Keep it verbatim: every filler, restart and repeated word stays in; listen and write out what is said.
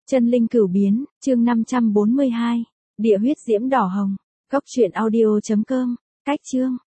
Chân linh cửu biến, chương năm trăm bốn mươi hai. Địa huyết diễm đỏ hồng. Cốc truyện audio chấm com. Cách chương.